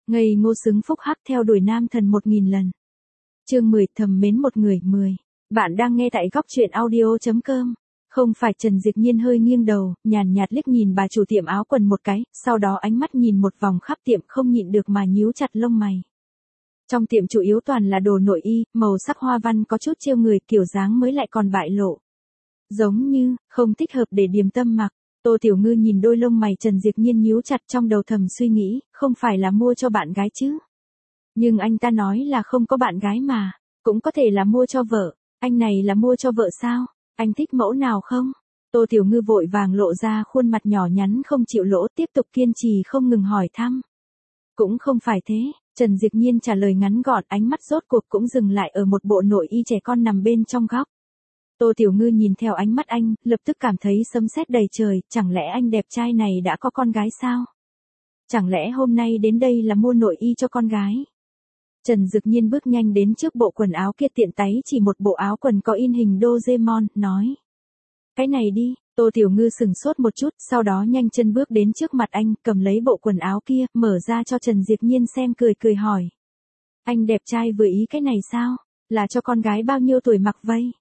Ngây ngô xứng phúc hắc theo đuổi nam thần 1000 lần. Chương 10 thầm mến một người 10. Bạn đang nghe tại góc truyện audio.com. Không phải. Trần Diệp Nhiên hơi nghiêng đầu, nhàn nhạt liếc nhìn bà chủ tiệm áo quần một cái, sau đó ánh mắt nhìn một vòng khắp tiệm không nhịn được mà nhíu chặt lông mày. Trong tiệm chủ yếu toàn là đồ nội y, màu sắc hoa văn có chút trêu người, kiểu dáng mới lại còn bại lộ. Giống như, không thích hợp để điềm tâm mặc. Tô Tiểu Ngư nhìn đôi lông mày Trần Diệp Nhiên nhíu chặt, trong đầu thầm suy nghĩ, không phải là mua cho bạn gái chứ. Nhưng anh ta nói là không có bạn gái mà, cũng có thể là mua cho vợ. Anh này là mua cho vợ sao? Anh thích mẫu nào không? Tô Tiểu Ngư vội vàng lộ ra khuôn mặt nhỏ nhắn không chịu lỗ, tiếp tục kiên trì không ngừng hỏi thăm. Cũng không phải thế, Trần Diệp Nhiên trả lời ngắn gọn, ánh mắt rốt cuộc cũng dừng lại ở một bộ nội y trẻ con nằm bên trong góc. Tô Tiểu Ngư nhìn theo ánh mắt anh, lập tức cảm thấy sấm sét đầy trời, chẳng lẽ anh đẹp trai này đã có con gái sao? Chẳng lẽ hôm nay đến đây là mua nội y cho con gái? Trần Diệp Nhiên bước nhanh đến trước bộ quần áo kia, tiện tay chỉ một bộ áo quần có in hình Doraemon, nói. Cái này đi. Tô Tiểu Ngư sừng sốt một chút, sau đó nhanh chân bước đến trước mặt anh, cầm lấy bộ quần áo kia, mở ra cho Trần Diệp Nhiên xem, cười cười hỏi. Anh đẹp trai vừa ý cái này sao? Là cho con gái bao nhiêu tuổi mặc vây?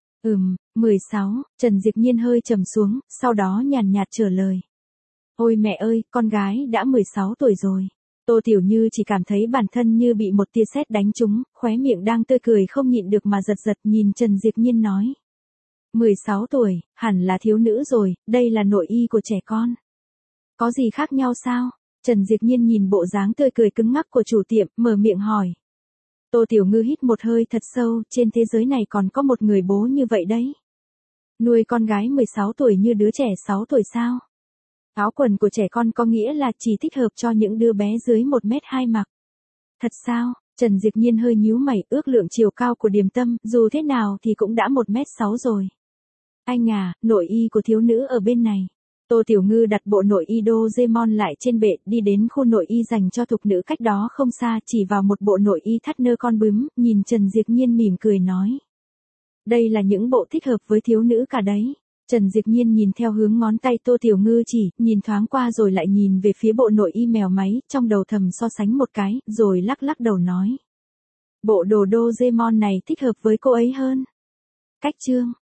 16, Trần Diệp Nhiên hơi trầm xuống, sau đó nhàn nhạt trả lời. Ôi mẹ ơi, con gái đã 16 tuổi rồi. Tô Tiểu Như chỉ cảm thấy bản thân như bị một tia sét đánh trúng, khóe miệng đang tươi cười không nhịn được mà giật giật, nhìn Trần Diệp Nhiên nói. 16 tuổi, hẳn là thiếu nữ rồi, đây là nội y của trẻ con. Có gì khác nhau sao? Trần Diệp Nhiên nhìn bộ dáng tươi cười cứng ngắc của chủ tiệm, mở miệng hỏi. Tô Tiểu Ngư hít một hơi thật sâu, trên thế giới này còn có một người bố như vậy đấy. Nuôi con gái 16 tuổi như đứa trẻ 6 tuổi sao? Áo quần của trẻ con có nghĩa là chỉ thích hợp cho những đứa bé dưới 1m2 mặc. Thật sao? Trần Diệp Nhiên hơi nhíu mày, ước lượng chiều cao của Điềm Tâm, dù thế nào thì cũng đã 1m6 rồi. Anh à, nội y của thiếu nữ ở bên này. Tô Tiểu Ngư đặt bộ nội y Doraemon lại trên bệ, đi đến khu nội y dành cho thục nữ cách đó không xa, chỉ vào một bộ nội y thắt nơ con bướm, nhìn Trần Diệp Nhiên mỉm cười nói. Đây là những bộ thích hợp với thiếu nữ cả đấy. Trần Diệp Nhiên nhìn theo hướng ngón tay Tô Tiểu Ngư chỉ, nhìn thoáng qua rồi lại nhìn về phía bộ nội y mèo máy, trong đầu thầm so sánh một cái, rồi lắc lắc đầu nói. Bộ đồ Doraemon này thích hợp với cô ấy hơn. Cách chương.